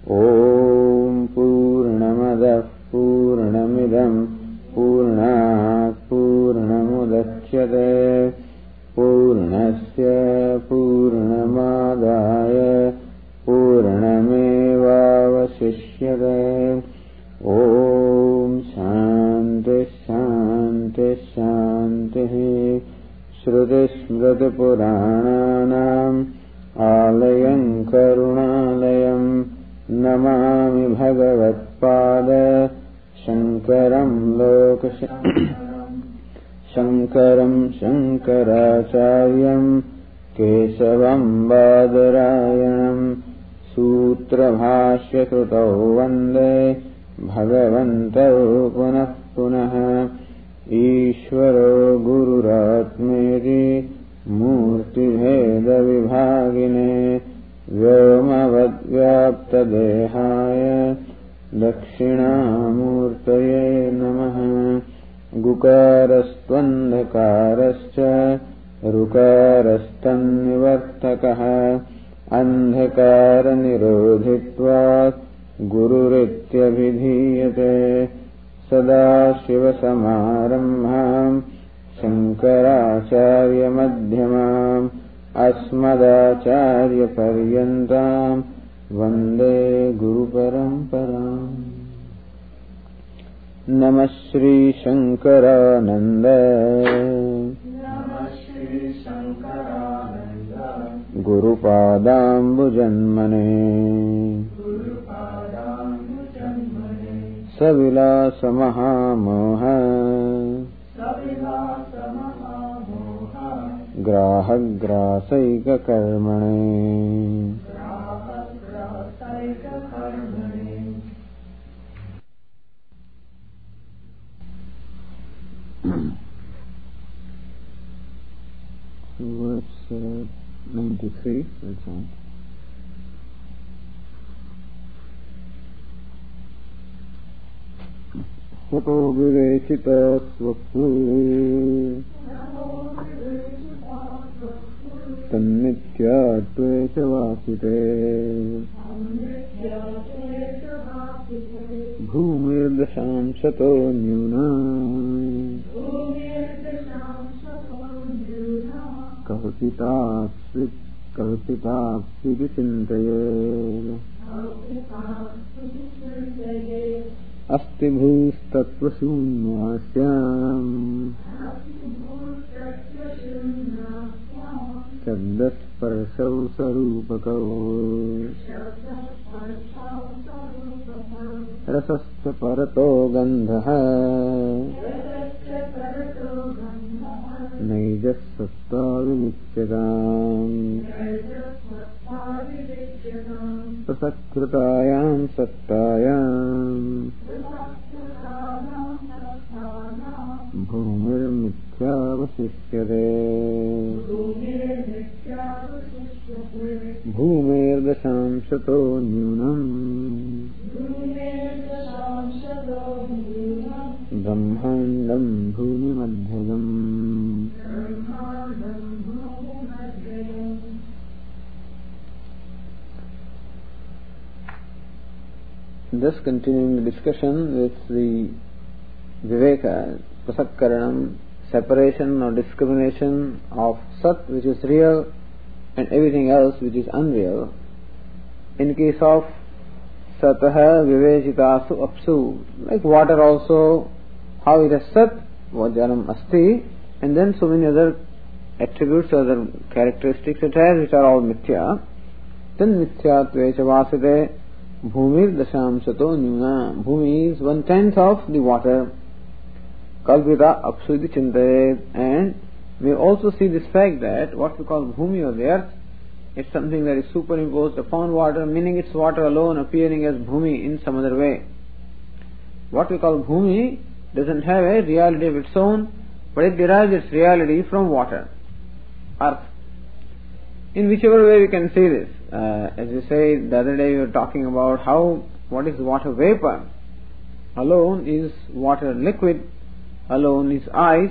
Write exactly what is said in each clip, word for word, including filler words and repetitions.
ॐ पूर्णमदः पूर्णमिदं पूर्णात् पूर्णमुदच्यते पूर्णस्य पूर्णमादाय पूर्णमेवावशिष्यते। ॐ शान्ति शान्ति शान्तिः। श्रुतिस्मृतिपुराणानाम् आलयं करुणालयं नमामि भगवत्पाद शङ्करं लोकशङ्करं शङ्करं शङ्कराचार्यं केशवं बादरायणं सूत्रभाष्यकृतौ वन्दे भगवन्तौ पुनः पुनः। ईश्वरो गुरुरात्मेति मूर्तिभेदविभागिने व्योमवद्व्याप्तदेहाय दक्षिणामूर्तये नमः। गुकारस्त्वन्धकारश्च ऋकारस्तन्निवर्तकः अन्धकारनिरोधित्वात् गुरुरित्यभिधीयते। सदाशिवसमारम्भाम् शङ्कराचार्यमध्यमाम् अस्मदाचार्यपर्यन्ताम् वन्दे गुरुपरम्पराम्। नमः श्रीशङ्करानन्द गुरुपादाम्बुजन्मने सविलासमहामोह ग्राहग्रासैककर्मणे। Verse uh, ninety-three, for example. Sato vivechita swapsu tannityatvesha vasite bhumirdasham sato nyuna kalpitaapsi kalpitaapsi vicintaye अस्ति भूस्तत्त्वशून्यास्याम् शब्दस्पर्शौ स्वरूपकौ रसस्य परतो गन्धः नैजः सत्ता विमुच्यताम् प्रसकृतायां सत्तायाम् भूमिर्मिथ्यावशिष्यते। भूमेर्दशांशतो न्यूनम् ब्रह्माण्डं भूमिमध्यगम्। Thus continuing the discussion with the Viveka, Prasakkaranam, separation or discrimination of Sat, which is real, and everything else which is unreal. In case of Sataha Vivechitasu Apsu, like water also, how it is Sat, Vajanam Asti, and then so many other attributes, other characteristics it has, which are all Mithya. Then Mithya Tvecha Vasite Bhumir Dasham Sato Nyuna. Bhumi is one tenth of the water. Kalpita Apsudi Chintaye. And we also see this fact that what we call Bhumi or the earth, it's something that is superimposed upon water, meaning it's water alone appearing as Bhumi in some other way. What we call Bhumi doesn't have a reality of its own, but it derives its reality from water, earth. In whichever way we can see this. Uh, as we say, the other day we were talking about how, what is water vapor? Alone is water liquid, alone is ice.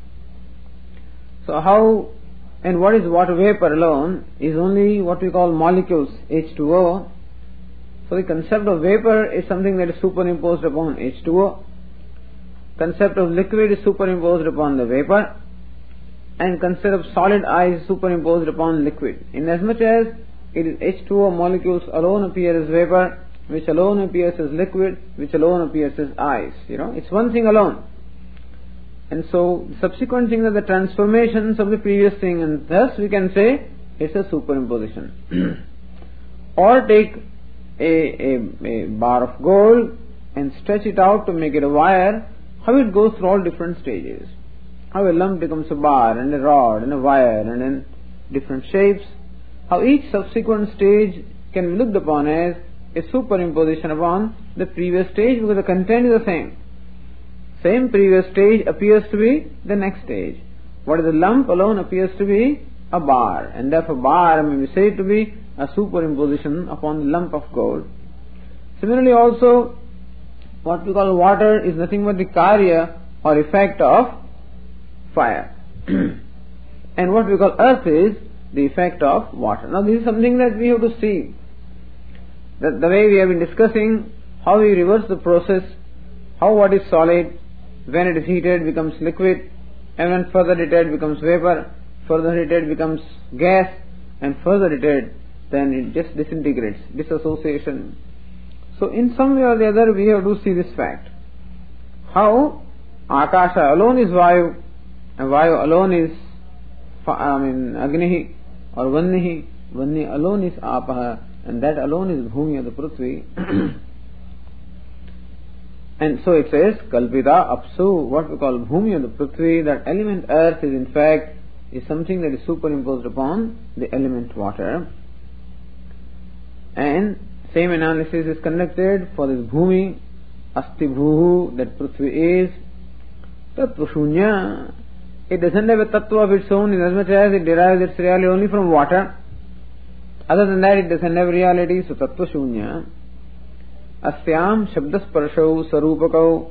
So how, and what is water vapor alone is only what we call molecules, H two O, So the concept of vapor is something that is superimposed upon H two O. Concept of liquid is superimposed upon the vapor. And concept of solid ice is superimposed upon liquid. Inasmuch as it is H two O molecules alone appear as vapor, which alone appears as liquid, which alone appears as ice. You know, it's one thing alone. And so, subsequent things are the transformations of the previous thing, and thus we can say it's a superimposition. Or take a, a, a bar of gold and stretch it out to make it a wire, how it goes through all different stages. How a lump becomes a bar and a rod and a wire and in different shapes. How each subsequent stage can be looked upon as a superimposition upon the previous stage because the content is the same. Same previous stage appears to be the next stage. What is a lump alone appears to be a bar, and therefore bar may be said to be a superimposition upon the lump of gold. Similarly also, what we call water is nothing but the karya or effect of fire. And what we call earth is the effect of water. Now this is something that we have to see. That the way we have been discussing, how we reverse the process, how what is solid, when it is heated becomes liquid, and when further heated becomes vapor, further heated becomes gas, and further heated then it just disintegrates, dissociation. So in some way or the other we have to see this fact. How Akasha alone is Vayu, and Vayu alone is I mean Agnihi or Vannihi, Vanni alone is Apaha, and that alone is Bhumi or the Prithvi. And so it says, Kalpita Apsu, what we call Bhumi or the Prithvi, that element earth is in fact is something that is superimposed upon the element water. And same analysis is conducted for this Bhumi, Asti Bhuhu, that Prithvi is Tattva Shunya. It doesn't have a tattva of its own in as much as it derives its reality only from water. Other than that, it doesn't have reality, so Tattva Shunya. Asyam Shabdasparshau Sarupakau.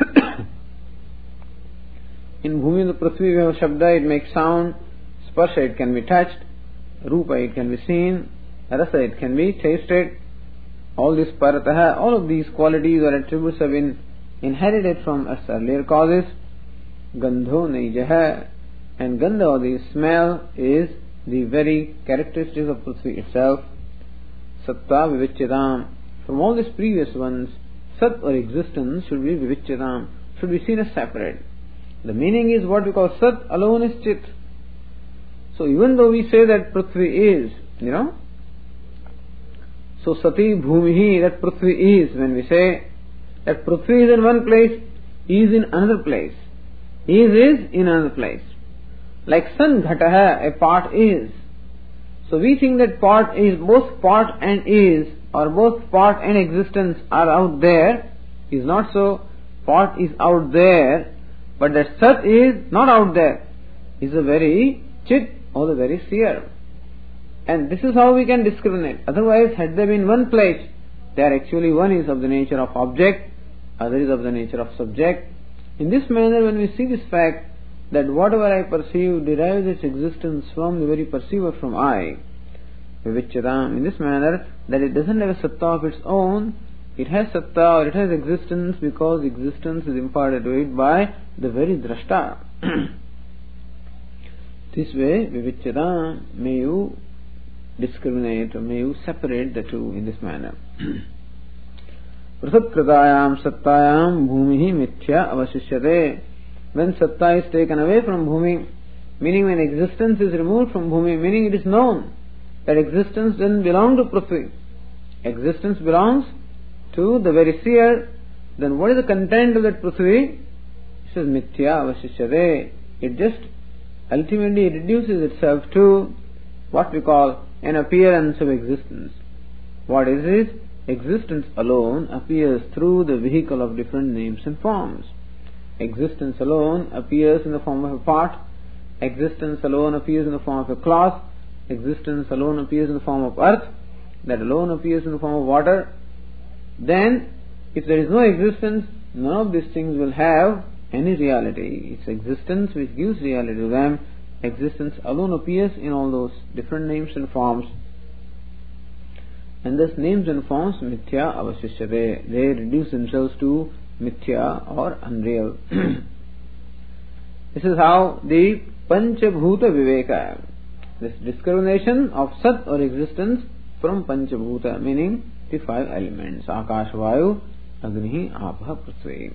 In Bhumi the Prithvi we have Shabda, it makes sound. Sparsha, it can be touched. Rupa, it can be seen. Rasa, it can be tasted. All this Parataha, all of these qualities or attributes have been inherited from us earlier causes. Gandho Naijaha, and Gandha or the smell is the very characteristics of Prithvi itself. Sattva Vivichidam. From all these previous ones, Sat or existence should be Vivichidam, should be seen as separate. The meaning is what we call Sat alone is Chit. So even though we say that Prithvi is, you know, so Sati Bhumihi, that Prithvi is, when we say that Prithvi is in one place, is in another place. Is is in another place. Like San Ghataha, a part is. So we think that part is, both part and is, or both part and existence are out there. Is not so. Part is out there, but that Sat is not out there. Is a very Chit or the very seer. And this is how we can discriminate. Otherwise, had they been one place, they are actually one is of the nature of object, other is of the nature of subject. In this manner, when we see this fact that whatever I perceive derives its existence from the very perceiver, from I, Vivichadam, in this manner, that it doesn't have a satta of its own, it has satta or it has existence because existence is imparted to it by the very drashta. This way, Vivichadam, may you discriminate or may you separate the two in this manner. Prasatkritayam sattayam bhumihi mithya avashishyate. When satta is taken away from bhumi, meaning when existence is removed from bhumi, meaning it is known that existence doesn't belong to Prithvi. Existence belongs to the very seer. Then what is the content of that Prithvi? It says mithya avashishyate. It just ultimately reduces itself to what we call an appearance of existence. What is it? Existence alone appears through the vehicle of different names and forms. Existence alone appears in the form of a part. Existence alone appears in the form of a cloth. Existence alone appears in the form of earth. That alone appears in the form of water. Then, if there is no existence, none of these things will have any reality. It's existence which gives reality to them. Existence alone appears in all those different names and forms. and thus names and forms mithya avashishyate. They reduce themselves to mithya or unreal. This is how the Panchabhuta Viveka, this discrimination of Sat or existence from Panchabhuta, meaning the five elements, Akash, Vayu, Agni, Apah, Prithvi.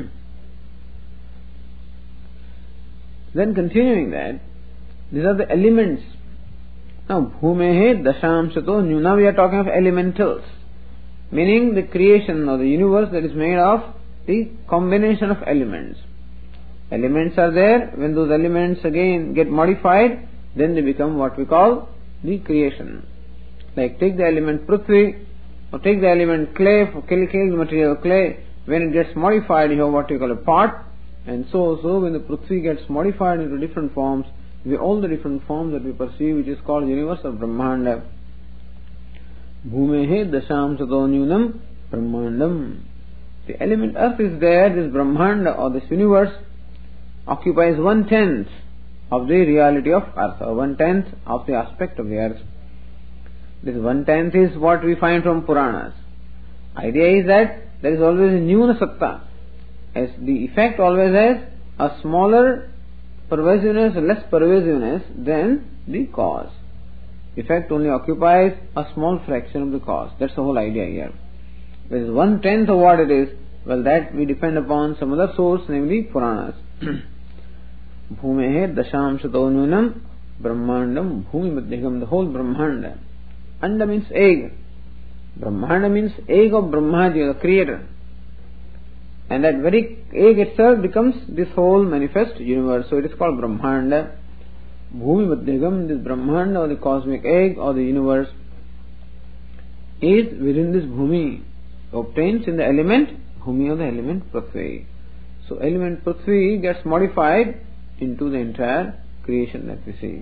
Then continuing that, these are the elements. Now, Bhumehe Dashamsato Nyu. Now we are talking of elementals, meaning the creation or the universe that is made of the combination of elements. Elements are there. When those elements again get modified, then they become what we call the creation. Like take the element Prithvi, or take the element clay, for kill, kill the material clay. When it gets modified, you have what we call a pot. And so also when the Prithvi gets modified into different forms, with all the different forms that we perceive, which is called universe or Brahmanda. Bhumehe Dasham Sato Nyunam Brahmandam. The element earth is there, this Brahmanda or this universe occupies one tenth of the reality of earth, or one tenth of the aspect of the earth. This one tenth is what we find from Puranas. Idea is that there is always a Nyuna Satta, as the effect always has a smaller pervasiveness, less pervasiveness than the cause. Effect only occupies a small fraction of the cause. That's the whole idea here. There is one tenth of what it is, well, that we depend upon some other source, namely Puranas. Bhumehe Dasham Sato Nunam Brahmandam Bhumi Madhyagam, the whole Brahmanda. Anda means egg. Brahmanda means egg of Brahmaji, the creator. And that very egg itself becomes this whole manifest universe. So it is called Brahmanda. Bhumi Madhyagam, this Brahmanda or the cosmic egg or the universe is within this Bhumi, obtains in the element Bhumi or the element Prithvi. So element Prithvi gets modified into the entire creation that we see.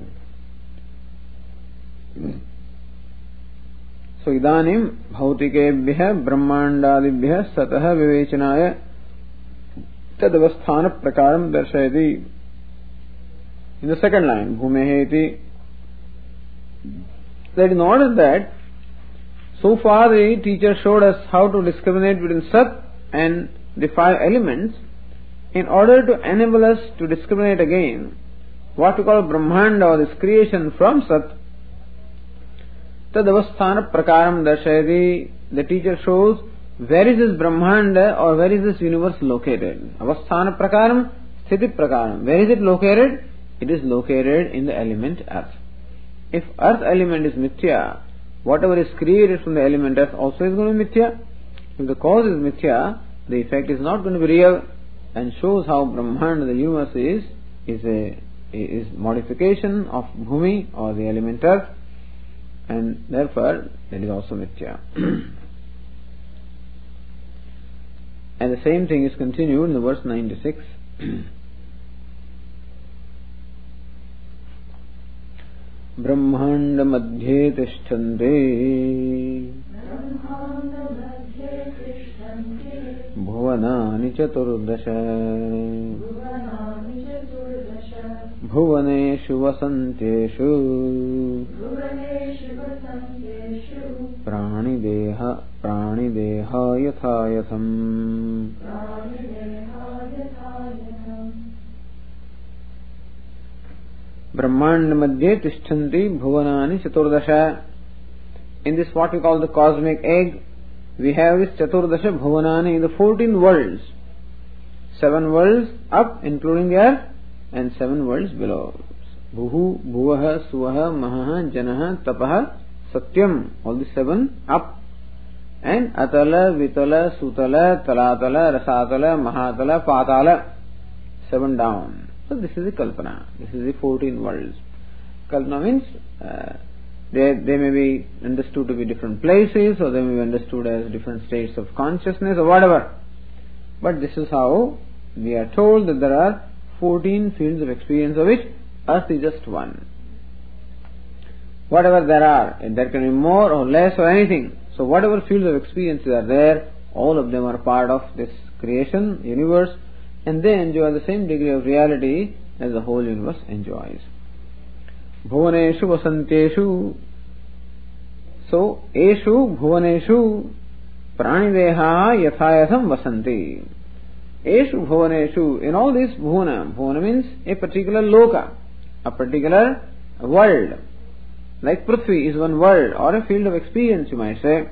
So idanim bhautikebhyah brahmandadibhyah satah vivechanaya tadavasthana prakaram darshayati. In the second line, bhumeheti, that in order that so far the teacher showed us how to discriminate between Sat and the five elements. In order to enable us to discriminate again what we call Brahmanda or this creation from Sat, tadavasthana prakaram darshayati, the teacher shows where is this Brahmanda or where is this universe located. Avasthana prakaram, sthiti prakaram. Where is it located? It is located in the element earth. If earth element is mithya, whatever is created from the element earth also is going to be mithya. If the cause is mithya, the effect is not going to be real, and shows how Brahmanda, the universe, is is a is modification of Bhumi or the element earth, and therefore that is also mithya. And the same thing is continued in the verse ninety-six. Brahmanda madhye tishtante bhuvanani chaturdasha bhuvaneshu vasanteshu pranideha pranideha yathayatham. Brahmanda madhye tishthanti bhuvanani chaturdasha. In this what we call the cosmic egg, we have this chaturdasha bhuvanani in the fourteen worlds. Seven worlds up, including the earth, and seven worlds below. Bhuhu, bhuvaha, suvaha, mahaha, janaha, tapaha, satyam. All the seven up. And atala, vitala, sutala, talatala, rasatala, mahatala, patala. Seven down. So this is the Kalpana. This is the fourteen worlds. Kalpana means uh, they they may be understood to be different places, or they may be understood as different states of consciousness, or whatever. But this is how we are told that there are fourteen fields of experience, of which earth is just one. Whatever there are, there can be more or less or anything. So whatever fields of experience are there, all of them are part of this creation, universe, and they enjoy the same degree of reality as the whole universe enjoys. Bhuvaneshu vasanteshu. So, eshu bhuvaneshu pranideha yathayatham vasanti. Eshu bhuvaneshu, in all this bhuvana, bhuvana means a particular loka, a particular world. Like Prithvi is one world or a field of experience, you might say.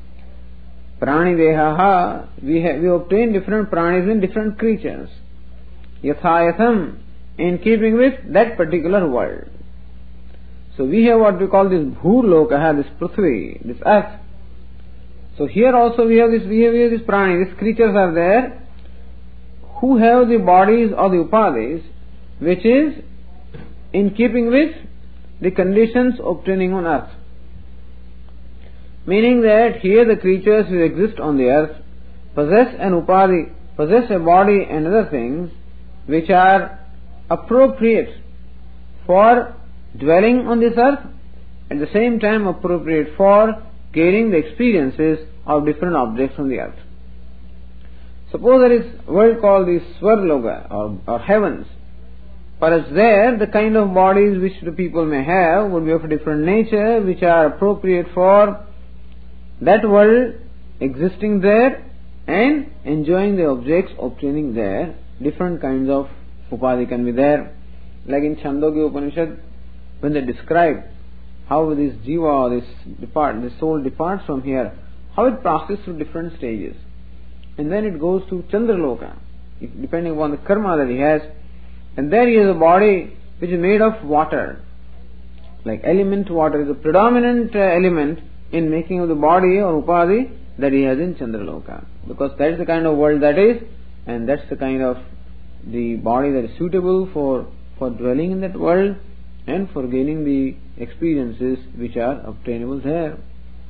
Pranideha, we have, we obtain different pranis in different creatures. Yathayatham, in keeping with that particular world. So we have what we call this Bhurlokaha, this Prithvi, this earth. So here also we have this, we have, we have this prani, these creatures are there who have the bodies or the upadis which is in keeping with the conditions obtaining on earth. Meaning that here the creatures who exist on the earth possess an upadi, possess a body and other things which are appropriate for dwelling on this earth, at the same time appropriate for gaining the experiences of different objects on the earth. Suppose there is a world called the Swarloka or, or heavens. Perhaps there the kind of bodies which the people may have would be of a different nature, which are appropriate for that world existing there and enjoying the objects obtaining there. Different kinds of upadhi can be there. Like in Chandogya Upanishad, when they describe how this jiva, this depart, this soul departs from here, how it passes through different stages. And then it goes to Chandraloka, depending upon the karma that he has. And there he has a body which is made of water. Like element water is a predominant uh, element in making of the body or upadhi that he has in Chandraloka. Because that is the kind of world that is, and that's the kind of the body that is suitable for, for dwelling in that world and for gaining the experiences which are obtainable there.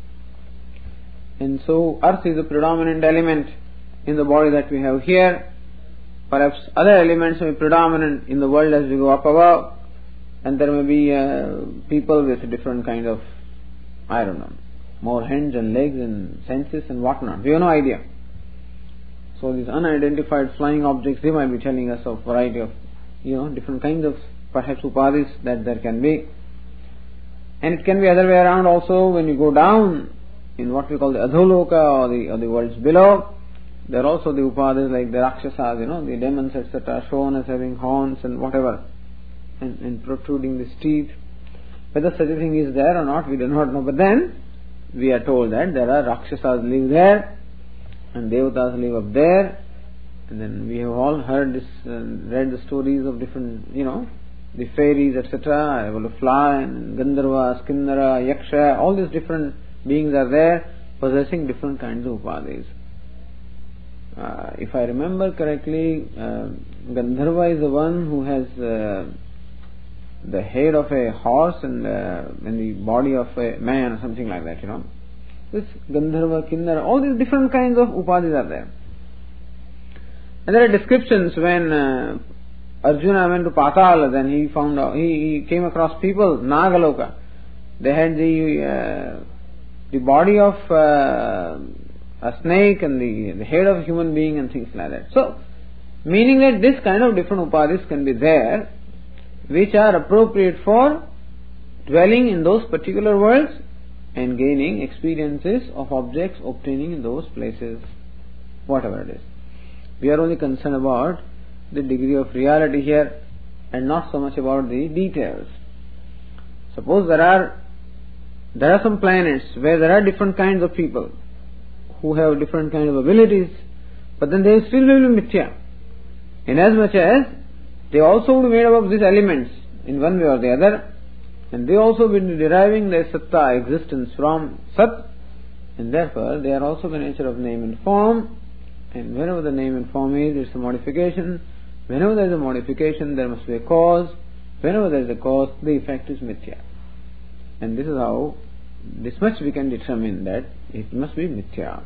And so earth is a predominant element in the body that we have here. Perhaps other elements may be predominant in the world as we go up above, and there may be uh, people with different kind of, I don't know, more hands and legs and senses and whatnot. We have no idea. So these unidentified flying objects, they might be telling us of variety of, you know, different kinds of perhaps upadhis that there can be. And it can be other way around also. When you go down in what we call the Adholoka or the, or the worlds below, there are also the upadhis like the Rakshasas, you know, the demons, et cetera, shown as having horns and whatever, and, and protruding the teeth. Whether such a thing is there or not, we do not know. But then we are told that there are Rakshasas live there and Devatas live up there. And then we have all heard this, uh, read the stories of different, you know, the fairies, et cetera, able to fly, and Gandharva, Skinnara, Yaksha, all these different beings are there possessing different kinds of upadhis. Uh, if I remember correctly, uh, Gandharva is the one who has uh, the head of a horse and, uh, and the body of a man or something like that, you know. This Gandharva, Kinnara, all these different kinds of upadhis are there. And there are descriptions when uh, Arjuna went to Patal, then he found out, he, he came across people, Nagaloka. They had the uh, the body of uh, a snake and the, the head of a human being and things like that. So, meaning that this kind of different upadhis can be there, which are appropriate for dwelling in those particular worlds and gaining experiences of objects obtaining in those places, whatever it is. We are only concerned about the degree of reality here and not so much about the details. Suppose there are there are some planets where there are different kinds of people who have different kinds of abilities, but then they still will be mithya. Inasmuch as they also will be made up of these elements in one way or the other, and they also will be deriving their satta existence from sat, and therefore they are also the nature of name and form. And whenever the name and form is, it's a modification. Whenever there is a modification, there must be a cause. Whenever there is a cause, the effect is mithya. And this is how, this much we can determine that it must be mithya.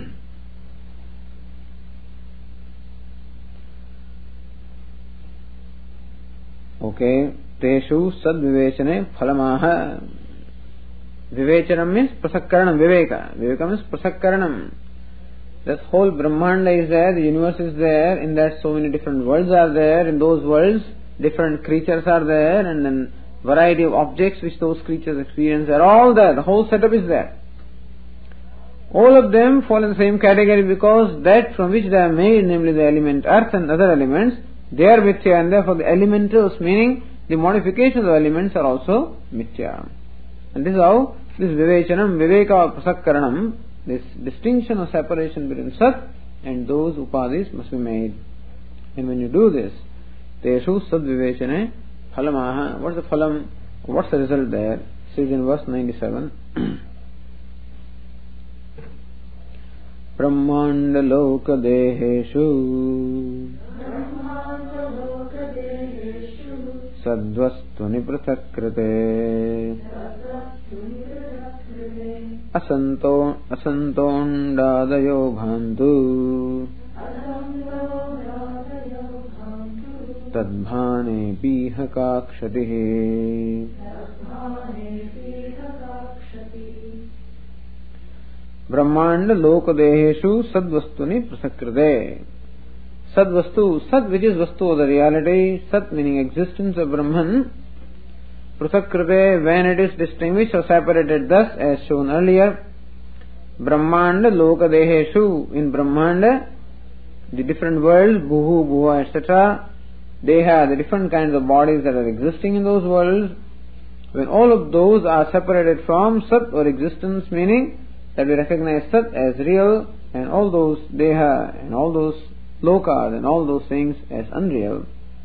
Okay. Teshu sadvivechane phalamaha. Vivechanam means prasakkaranam, viveka. Viveka means prasakkaranam. This whole Brahmanda is there, the universe is there, in that so many different worlds are there, in those worlds different creatures are there, and then variety of objects which those creatures experience, they are all there. The whole setup is there. All of them fall in the same category because that from which they are made, namely the element earth and other elements, they are mithya, and therefore the elementals, meaning the modifications of the elements, are also mithya. And this is how this vivechanam, viveka prasakkaranam, this distinction or separation between sat and those upadis must be made. And when you do this, teshu sad vivechane phalamaha, what's the phalam, what's the result there? It says in verse ninety-seven. Brahmanda loka deheshu sadvastu niprasakrite asanto asantondadayo bhantu tadbhane piha kakshatihi. Brahmanda loka deheshu sadvastuni prasakrite. Sadvastu, Sat which is Vastu or the reality, Sat meaning existence of Brahman, Prasakrite when it is distinguished or separated thus as shown earlier, Brahmanda Loka Deheshu, in Brahmanda, the different worlds, Bhuhu, Bhuva, et cetera, they have the different kinds of bodies that are existing in those worlds. When all of those are separated from Sat or existence, meaning that we recognize Sat as real and all those Deha and all those lokas and all those things as unreal,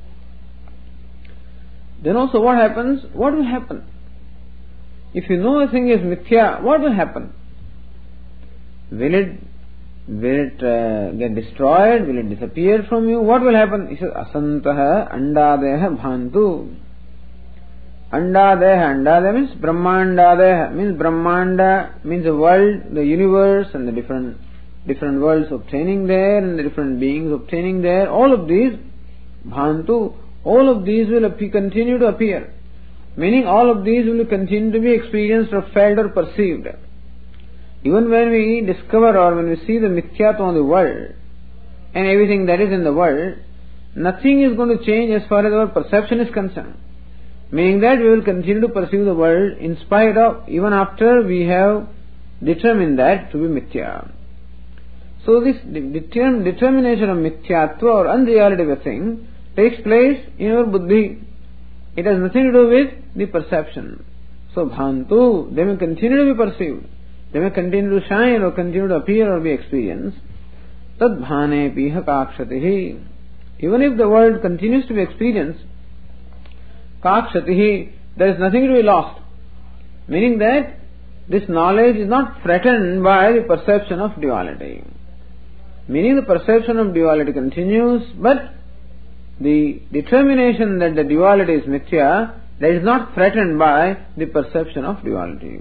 then also what happens? What will happen? If you know a thing is mithya, what will happen? Will it will it uh, get destroyed? Will it disappear from you? What will happen? He says asantaha andadeha bhantu. Andadeha, andadeha means brahmandadeha, means brahmanda means the world, the universe and the different different worlds obtaining there and the different beings obtaining there, all of these, bhantu, all of these will appear, continue to appear. Meaning all of these will continue to be experienced or felt or perceived. Even when we discover or when we see the mithyatva of the world and everything that is in the world, nothing is going to change as far as our perception is concerned. Meaning that we will continue to perceive the world in spite of, even after we have determined that to be mithya. So this determination of mithyatva or unreality of a thing takes place in our buddhi. It has nothing to do with the perception. So bhantu, they may continue to be perceived. They may continue to shine or continue to appear or be experienced. Tad bhane piha kakshatihi. Even if the world continues to be experienced, kakshatihi, there is nothing to be lost. Meaning that this knowledge is not threatened by the perception of duality. Meaning the perception of duality continues, but the determination that the duality is mithya, that is not threatened by the perception of duality.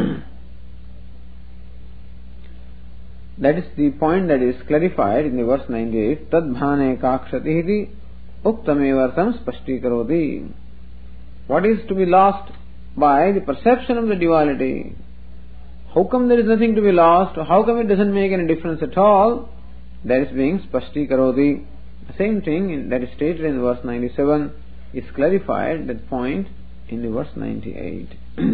That is the point that is clarified in the verse ninety-eight. Tad bhane kakshatihi uktamevartam spashtikaroti. What is to be lost by the perception of the duality? How come there is nothing to be lost? Or how come it doesn't make any difference at all? That is being spashtikaroti. The same thing that is stated in verse ninety-seven is clarified, that point, in the verse ninety-eight.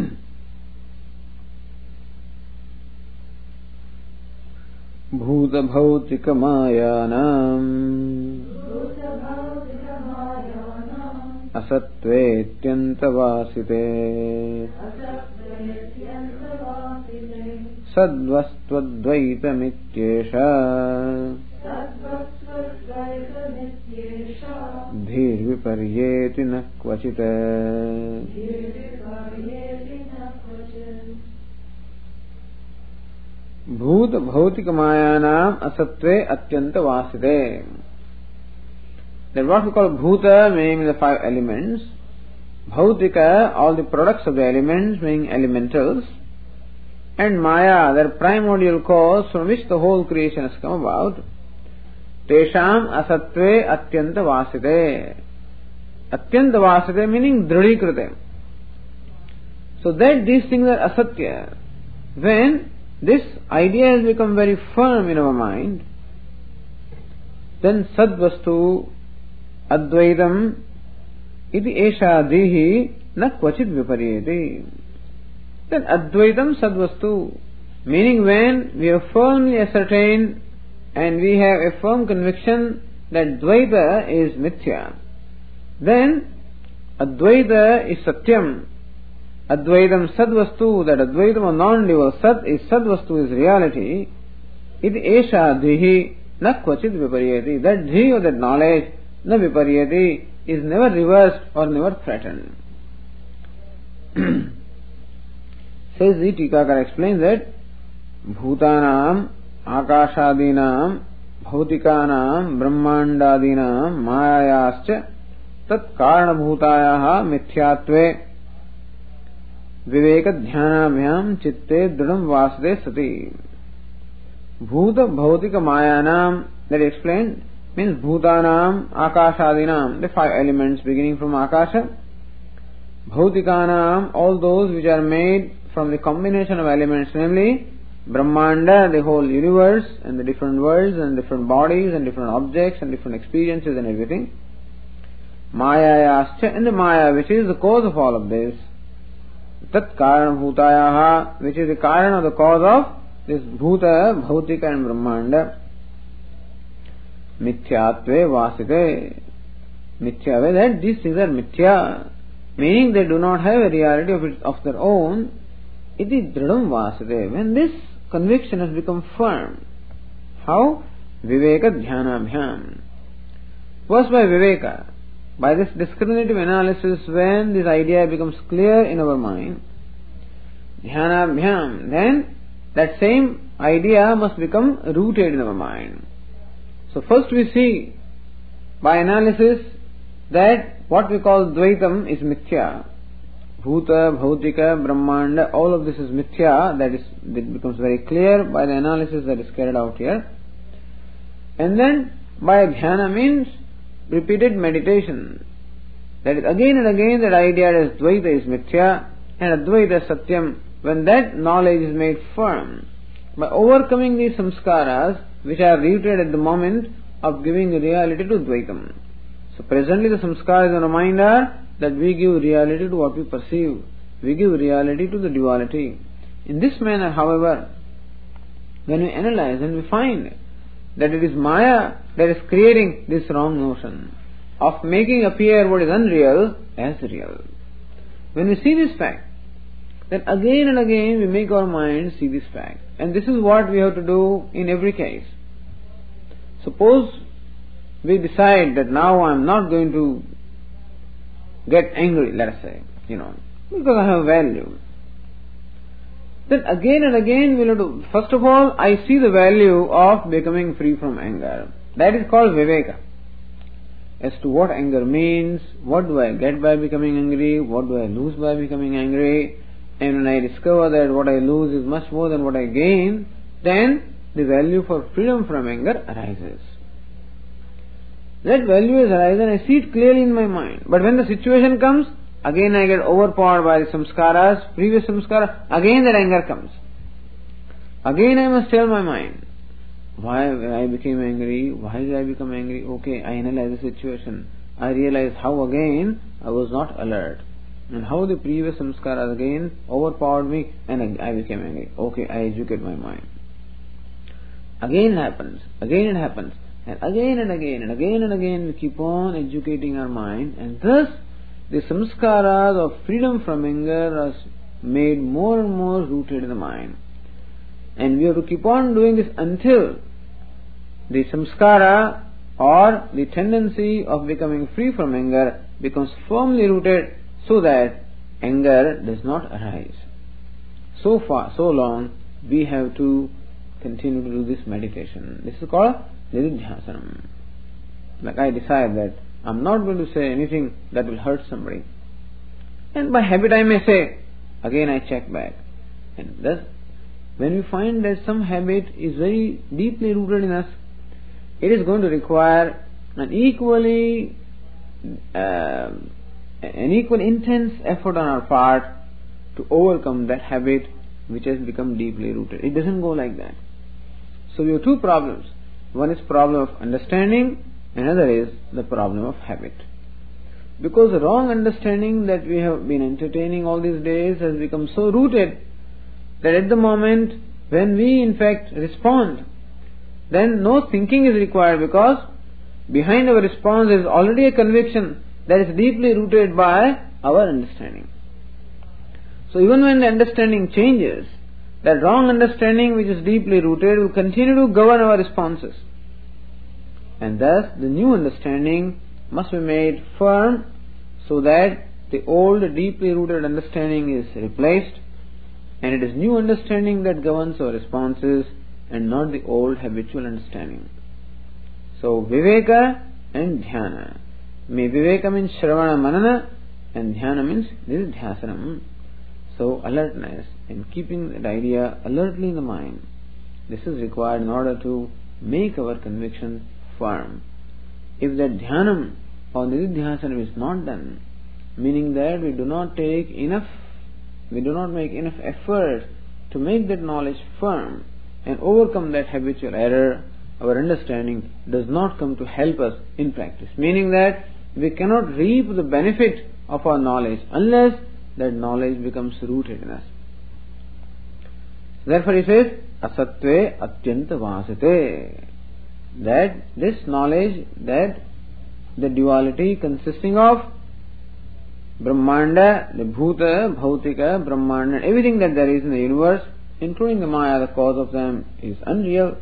Bhuta bhautika mayanam asatvetyantavasite sadvastvadvaitamityesha dhir viparyeti na kvachita. Bhuta bhautika mayanam asatve atyanta vasite. That what we call bhuta, meaning the five elements, bhautika, all the products of the elements, meaning elementals, and maya, their primordial cause from which the whole creation has come about, tesham asatve atyanta vasite. Atyanta vasite meaning dhradikrite. So that these things are asatya. When this idea has become very firm in our mind, then sadvastu advaitam iti esha dihi na kvachit viparyeti. Then Advaitam Sadvastu, meaning when we have firmly ascertained and we have a firm conviction that Dvaita is Mithya, then Advaita is Satyam. Advaitam Sadvastu, that Advaitam or non-dual Sat is Sadvastu, is reality. Iti esha dhihi na kvachit viparyeti. That dhi or that knowledge, na viparyeti, is never reversed or never threatened. Says the Tikakar explains that Bhutanam, Akashadinam, Bhautikanam, Brahmandadinam, Mayayascha, Tat Karana Bhutayaha Mithyatve Viveka Dhyanabhyam Chitte Dridam Vasde Sati. Bhuta Bhautika Mayanam, that explained, means Bhutanam, Akashadinam, the five elements beginning from Akasha. Bhautikanam, all those which are made from the combination of elements, namely Brahmanda, the whole universe, and the different worlds, and different bodies, and different objects, and different experiences, and everything. Mayayascha, and the Maya, which is the cause of all of this. Tat Karana Bhutayaha, which is the Karana, or the cause of this Bhuta, Bhautika, and Brahmanda. Mithyatve Vasite. Mithyave, that these things are Mithya, meaning they do not have a reality of, it, of their own. Iti Dridam Vasite. When this conviction has become firm, how? Viveka Dhyanabhyam. First by Viveka, by this discriminative analysis, when this idea becomes clear in our mind, Dhyanabhyam, then that same idea must become rooted in our mind. So first we see by analysis that what we call Dvaitam is Mithya. Bhuta, Bhautika, Brahmanda, all of this is Mithya. That is, it becomes very clear by the analysis that is carried out here. And then by Dhyana means repeated meditation. That is, again and again that idea as Dvaita is Mithya and Advaita is Satyam. When that knowledge is made firm, by overcoming these samskaras which are rooted at the moment of giving reality to Dvaitam. So presently the samskaras in our mind are that we give reality to what we perceive. We give reality to the duality. In this manner, however, when we analyze and we find that it is Maya that is creating this wrong notion of making appear what is unreal as real. When we see this fact, then again and again we make our mind see this fact. And this is what we have to do in every case. Suppose we decide that now I am not going to get angry, let us say, you know, because I have value. Then again and again we'll have to, first of all, I see the value of becoming free from anger. That is called Viveka. As to what anger means, what do I get by becoming angry, what do I lose by becoming angry, and when I discover that what I lose is much more than what I gain, then the value for freedom from anger arises. That value is arisen, I see it clearly in my mind. But when the situation comes, again I get overpowered by the samskaras, previous samskaras, again that anger comes. Again I must tell my mind, why I became angry, why did I become angry? Okay, I analyze the situation. I realize how again I was not alert. And how the previous samskaras again overpowered me and I became angry. Okay, I educate my mind. Again it happens, again it happens. And again and again and again and again we keep on educating our mind, and thus the samskaras of freedom from anger are made more and more rooted in the mind. And we have to keep on doing this until the samskara or the tendency of becoming free from anger becomes firmly rooted so that anger does not arise. So far, so long, we have to continue to do this meditation. This is called Nididhyasanam. Like I decide that I'm not going to say anything that will hurt somebody. And by habit I may say, again I check back. And thus, when we find that some habit is very deeply rooted in us, it is going to require an equally, uh, an equal intense effort on our part to overcome that habit which has become deeply rooted. It doesn't go like that. So we have two problems. One is problem of understanding, another is the problem of habit. Because the wrong understanding that we have been entertaining all these days has become so rooted that at the moment when we in fact respond, then no thinking is required, because behind our response is already a conviction that is deeply rooted by our understanding. So even when the understanding changes, that wrong understanding which is deeply rooted will continue to govern our responses. And thus the new understanding must be made firm so that the old deeply rooted understanding is replaced, and it is new understanding that governs our responses and not the old habitual understanding. So Viveka and Dhyana. May Viveka means Shravana Manana and Dhyana means Nididhyasanam. So alertness and keeping that idea alertly in the mind. This is required in order to make our conviction firm. If that Dhyanam or Nididhyasanam is not done, meaning that we do not take enough, we do not make enough effort to make that knowledge firm and overcome that habitual error, our understanding does not come to help us in practice. Meaning that we cannot reap the benefit of our knowledge unless that knowledge becomes rooted in us. Therefore he says, asatve atyanta vasate. That this knowledge, that the duality consisting of Brahmanda, the Bhuta, Bhautika, Brahmanda, everything that there is in the universe, including the Maya, the cause of them, is unreal.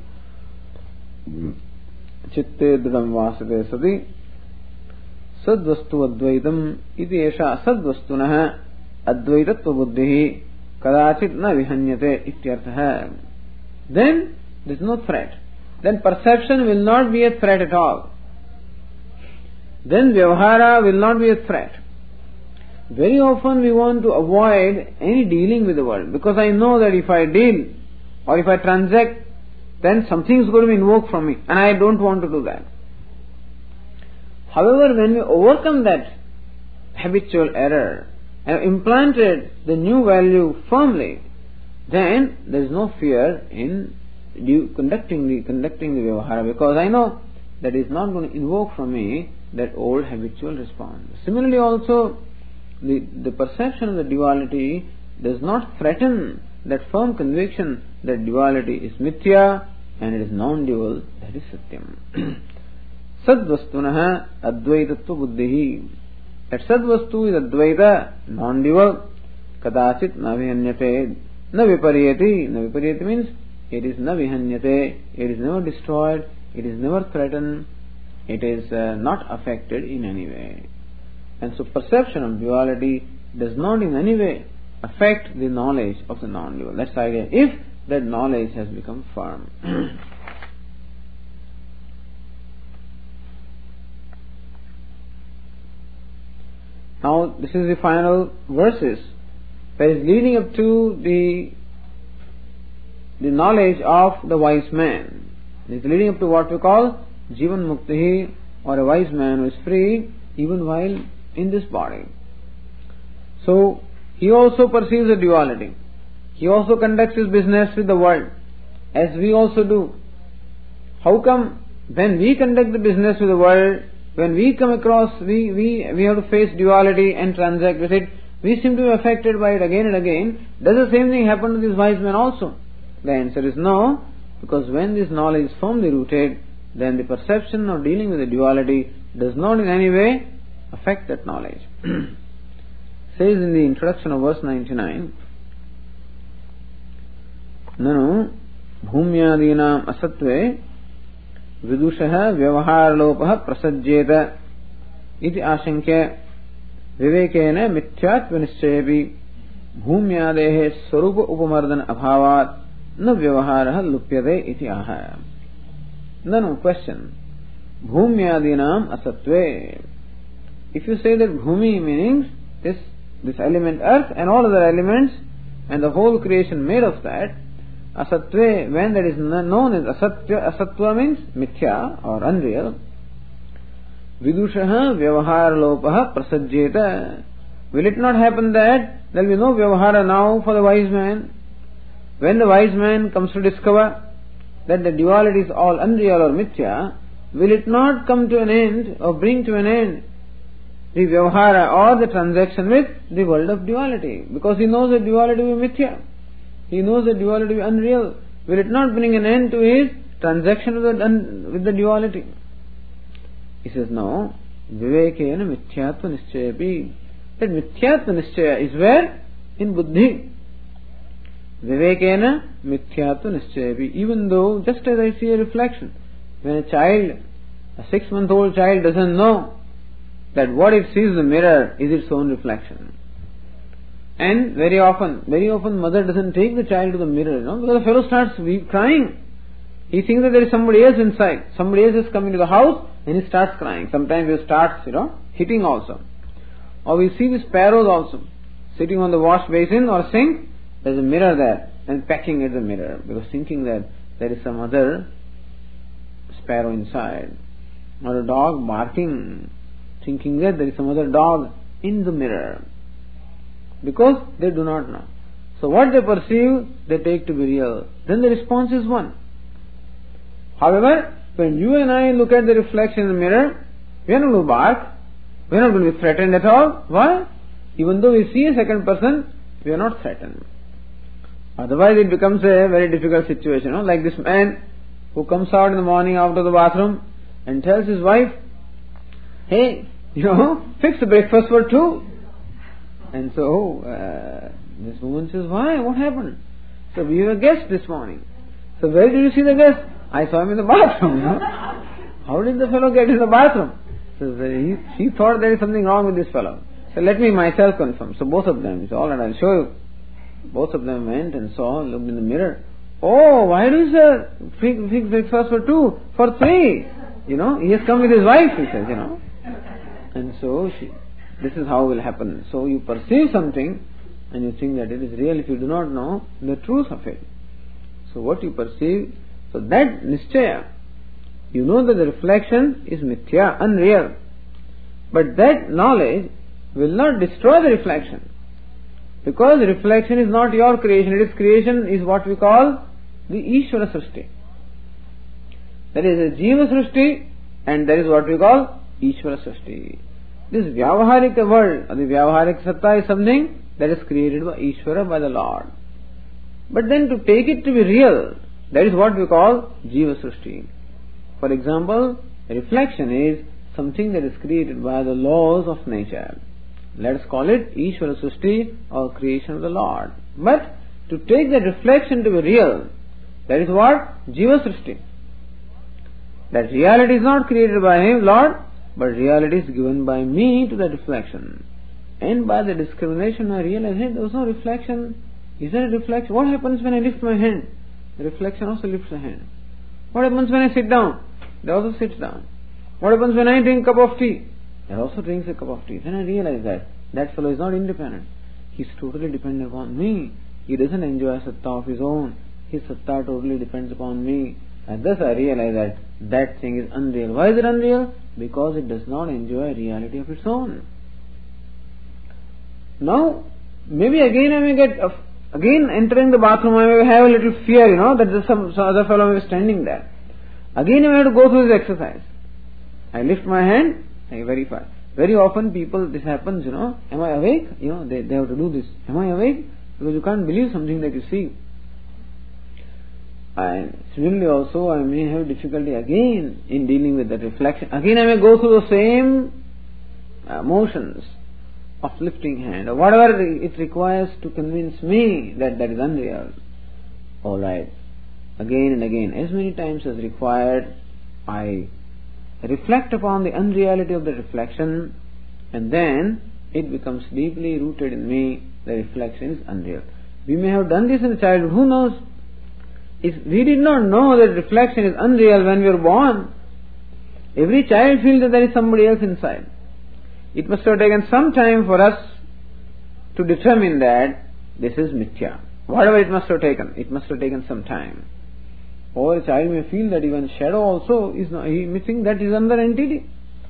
Chitte dridam vasate sati sadvastu advaitam iti esha sadvastunah advaitatva buddhihi kadachit na vihanyate ityartha. Then there is no threat. Then perception will not be a threat at all. Then vyavahara will not be a threat. Very often we want to avoid any dealing with the world, because I know that if I deal or if I transact, then something is going to be invoked from me, and I don't want to do that. However, when we overcome that habitual error and implanted the new value firmly, then there is no fear in conducting the conducting the vyavahara, because I know that is not going to invoke from me that old habitual response. Similarly also, the, the perception of the duality does not threaten that firm conviction that duality is mithya and it is non-dual, that is satyam. Sadvastunah advaitatva buddhihi. That sadvastu is advaita, non-dual. Kadachit na vihanyate, na vipariyati. Na vipariyati means it is na vihanyate, it is never destroyed, it is never threatened, it is uh, not affected in any way. And so perception of duality does not in any way affect the knowledge of the non-dual. That's the idea. If that knowledge has become firm. Now this is the final verses that is leading up to the the knowledge of the wise man. It is leading up to what we call Jivan Mukti, or a wise man who is free even while in this body. So he also perceives a duality. He also conducts his business with the world, as we also do. How come when we conduct the business with the world, when we come across, we, we, we have to face duality and transact with it, we seem to be affected by it again and again? Does the same thing happen to this wise man also? The answer is no, because when this knowledge is firmly rooted, then the perception of dealing with the duality does not in any way affect that knowledge. Says in the introduction of verse ninety-nine, Nanu bhumyadinam asatve vidushaha vyavaharalopaha prasajjeta iti ashankya vivekena mithyatva nischayepi bhumyadehe swarupa upamardana abhavat na vyavaharaha lupyate iti aha. Nanu, question. Bhumyadinam asatve. If you say that bhumi meaning this this element earth and all other elements and the whole creation made of that, asatve, when that is known as asatya, asatva means mithya or unreal, vidushaha vyavahara lopaha prasajjeta. Will it not happen that there will be no vyavahara now for the wise man? When the wise man comes to discover that the duality is all unreal or mithya, will it not come to an end or bring to an end the vyavahara or the transaction with the world of duality, because he knows that duality will be mithya. He knows that duality will be unreal. Will it not bring an end to his transaction with the, with the duality? He says, no. Vivekena mithyatva nischayapi. That mithyatva nischaya is where? In buddhi. Vivekena mithyatva nischayapi. Even though, just as I see a reflection, when a child, a six-month-old child doesn't know that what it sees in the mirror is its own reflection. And very often, very often mother doesn't take the child to the mirror, you know, because the fellow starts weep, crying. He thinks that there is somebody else inside. Somebody else is coming to the house and he starts crying. Sometimes he starts, you know, hitting also. Or we see the sparrows also, sitting on the wash basin or sink, there's a mirror there, and pecking at the mirror, because thinking that there is some other sparrow inside. Or a dog barking, thinking that there is some other dog in the mirror, because they do not know. So what they perceive, they take to be real. Then the response is one. However, when you and I look at the reflection in the mirror, we are not going to bark, we are not going to be threatened at all. Why? Even though we see a second person, we are not threatened. Otherwise it becomes a very difficult situation, you know, like this man who comes out in the morning out of the bathroom and tells his wife, hey, you know, fix the breakfast for two. And so, uh, this woman says, why? What happened? So, we have a guest this morning. So, where did you see the guest? I saw him in the bathroom, you know. How did the fellow get in the bathroom? So, he, she thought there is something wrong with this fellow. So, let me myself confirm. So, both of them, it's all right, I'll show you. Both of them went and saw, looked in the mirror. Oh, why do you say fix, fix breakfast for two? For three? You know, he has come with his wife, he says, you know. And so, she, this is how it will happen. So, you perceive something and you think that it is real if you do not know the truth of it. So, what you perceive, so that nischaya, you know that the reflection is mithya, unreal. But that knowledge will not destroy the reflection. Because the reflection is not your creation, it is creation is what we call the Ishvara Srishti. That is a Jiva Srishti, and that is what we call Ishvara Srishti. This Vyavaharik world, or the Vyavaharik Satta, is something that is created by Ishvara, by the Lord. But then to take it to be real, that is what we call Jiva Srishti. For example, reflection is something that is created by the laws of nature. Let us call it Ishvara Srishti, or creation of the Lord. But to take that reflection to be real, that is what? Jiva Srishti. That reality is not created by Him, Lord, but reality is given by me to that reflection. And by the discrimination I realize, hey, there was no reflection. Is there a reflection? What happens when I lift my hand? The reflection also lifts the hand. What happens when I sit down? It also sits down. What happens when I drink a cup of tea? It also drinks a cup of tea. Then I realize that that fellow is not independent. He is totally dependent upon me. He doesn't enjoy a satta of his own. His satta totally depends upon me. And thus I realize that that thing is unreal. Why is it unreal? Because it does not enjoy a reality of its own. Now, maybe again I may get, uh, again entering the bathroom, I may have a little fear, you know, that there's some, some other fellow may be standing there. Again I may have to go through this exercise. I lift my hand, I verify. Very often people, this happens, you know, am I awake? You know, they, they have to do this. Am I awake? Because you can't believe something that you see. And similarly also I may have difficulty again in dealing with that reflection. Again I may go through the same uh, motions of lifting hand or whatever it requires to convince me that that is unreal. Alright. Again and again, as many times as required, I reflect upon the unreality of the reflection, and then it becomes deeply rooted in me. The reflection is unreal. We may have done this in childhood, who knows? If we did not know that reflection is unreal when we were born, every child feels that there is somebody else inside. It must have taken some time for us to determine that this is mithya. Whatever it must have taken, it must have taken some time. Or a child may feel that even shadow also is not, he may think that is another entity.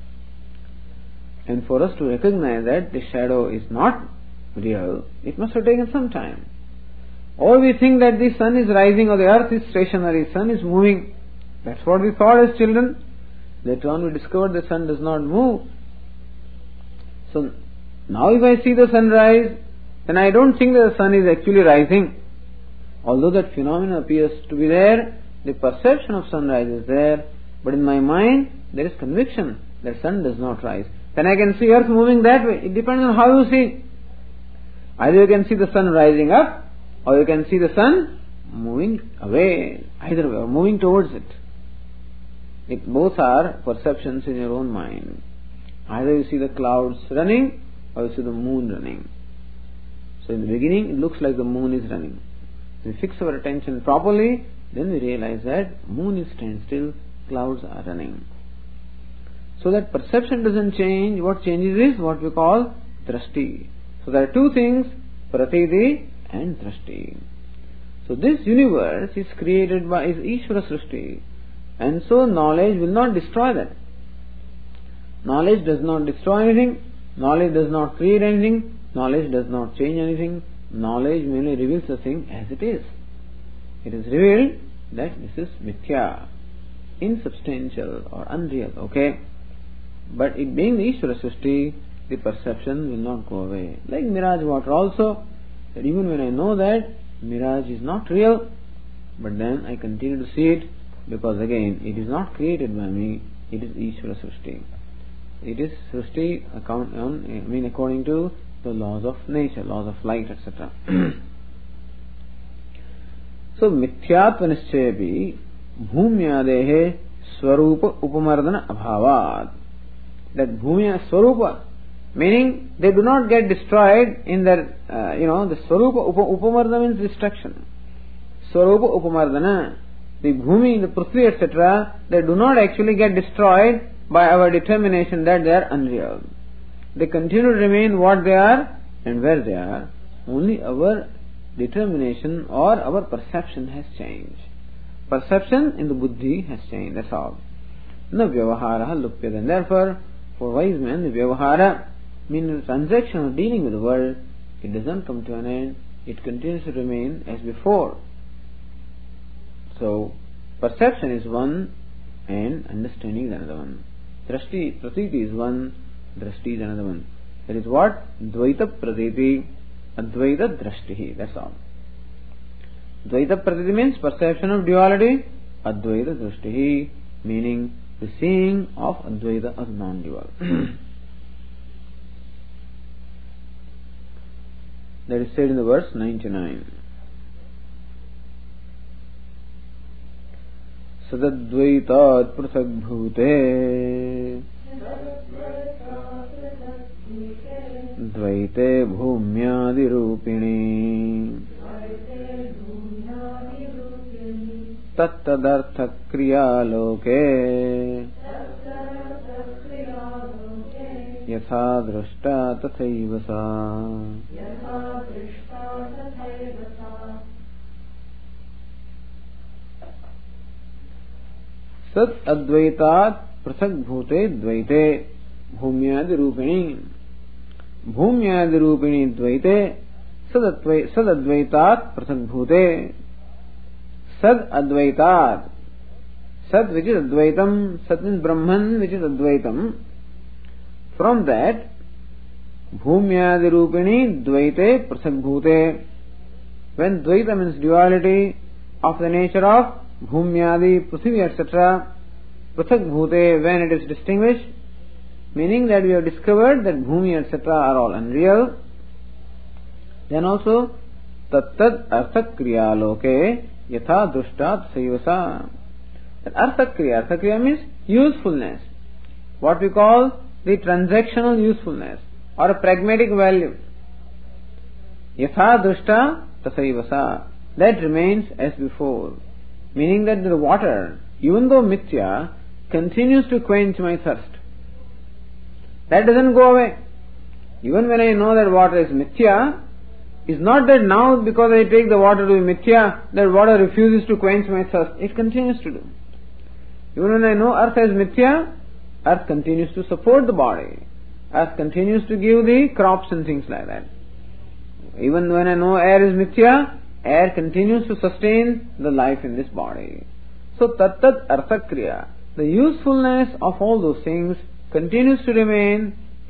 And for us to recognize that the shadow is not real, it must have taken some time. Or we think that the sun is rising or the earth is stationary, sun is moving. That's what we thought as children. Later on we discovered the sun does not move. So now if I see the sunrise, then I don't think that the sun is actually rising. Although that phenomenon appears to be there, the perception of sunrise is there, but in my mind there is conviction that sun does not rise. Then I can see earth moving that way. It depends on how you see. Either you can see the sun rising up, or you can see the sun moving away. Either way, or moving towards it. It both are perceptions in your own mind. Either you see the clouds running, or you see the moon running. So in the beginning, it looks like the moon is running. If we fix our attention properly, then we realize that moon is standstill, clouds are running. So that perception doesn't change. What changes is what we call drashti. So there are two things, pratiti and drashti. So this universe is created by is Ishvara Srishti, and so knowledge will not destroy that. Knowledge does not destroy anything. Knowledge does not create anything. Knowledge does not change anything. Knowledge merely reveals the thing as it is. It is revealed that this is mithya, insubstantial or unreal, okay? But it being the Ishvara Srishti, the perception will not go away. Like mirage water also, that even when I know that mirage is not real, but then I continue to see it, because again, it is not created by me, it is Ishvara Srishti. It is Srishti account on, I mean according to the laws of nature, laws of light, et cetera. So mithyatva nischayaphi bhumyadehe swarupa upamardana abhavat. That bhumya swarupa, meaning they do not get destroyed in their, uh, you know, the swarupa, upa, upamardana means destruction. Swarupa upamardana, the bhumi, the prithvi, et cetera, they do not actually get destroyed by our determination that they are unreal. They continue to remain what they are and where they are. Only our determination or our perception has changed. Perception in the buddhi has changed, that's all. Na vyavahara lupyada. And therefore, for wise men, the vyavahara, meaning the transaction of dealing with the world, it doesn't come to an end, it continues to remain as before. So, perception is one and understanding is another one. Drashti, pratiti is one, drashti is another one. That is what? Dvaita pratiti, advaita drashti. That's all. Dvaita pratiti means perception of duality, advaita drashti meaning the seeing of advaita as non-dual. That is said in the verse ninety-nine. Sadadvaitat prathak bhute dvaite bhumyadi rupini tattadartha kriya loke yatha drashta tathaiva sa. Sat advaitat prathak bhute dvaite bhumyadi rupini. Bhumyadi rupini dvaite sad advaitat prathak bhute. Sad advaitat. Sad which is advaitam, Sat means Brahman which is advaitam. From that, bhumyadi rupini dvaite prathak bhute. When dvaita means duality of the nature of bhumyadi, prithvi, et cetera, prathak bhute, when it is distinguished, meaning that we have discovered that bhumi, et cetera, are all unreal. Then also, tattad arthak kriya loke yatha drushtat sayvasa. That arthak kriya, arthak kriya means usefulness. What we call the transactional usefulness or a pragmatic value. Yatha drushta tasayvasa. That remains as before. Meaning that the water, even though mithya, continues to quench my thirst. That doesn't go away. Even when I know that water is mithya, it's not that now because I take the water to be mithya, that water refuses to quench my thirst. It continues to do. Even when I know earth is mithya, earth continues to support the body. Earth continues to give the crops and things like that. Even when I know air is mithya, air continues to sustain the life in this body. So tattat arthakriya, the usefulness of all those things continues to remain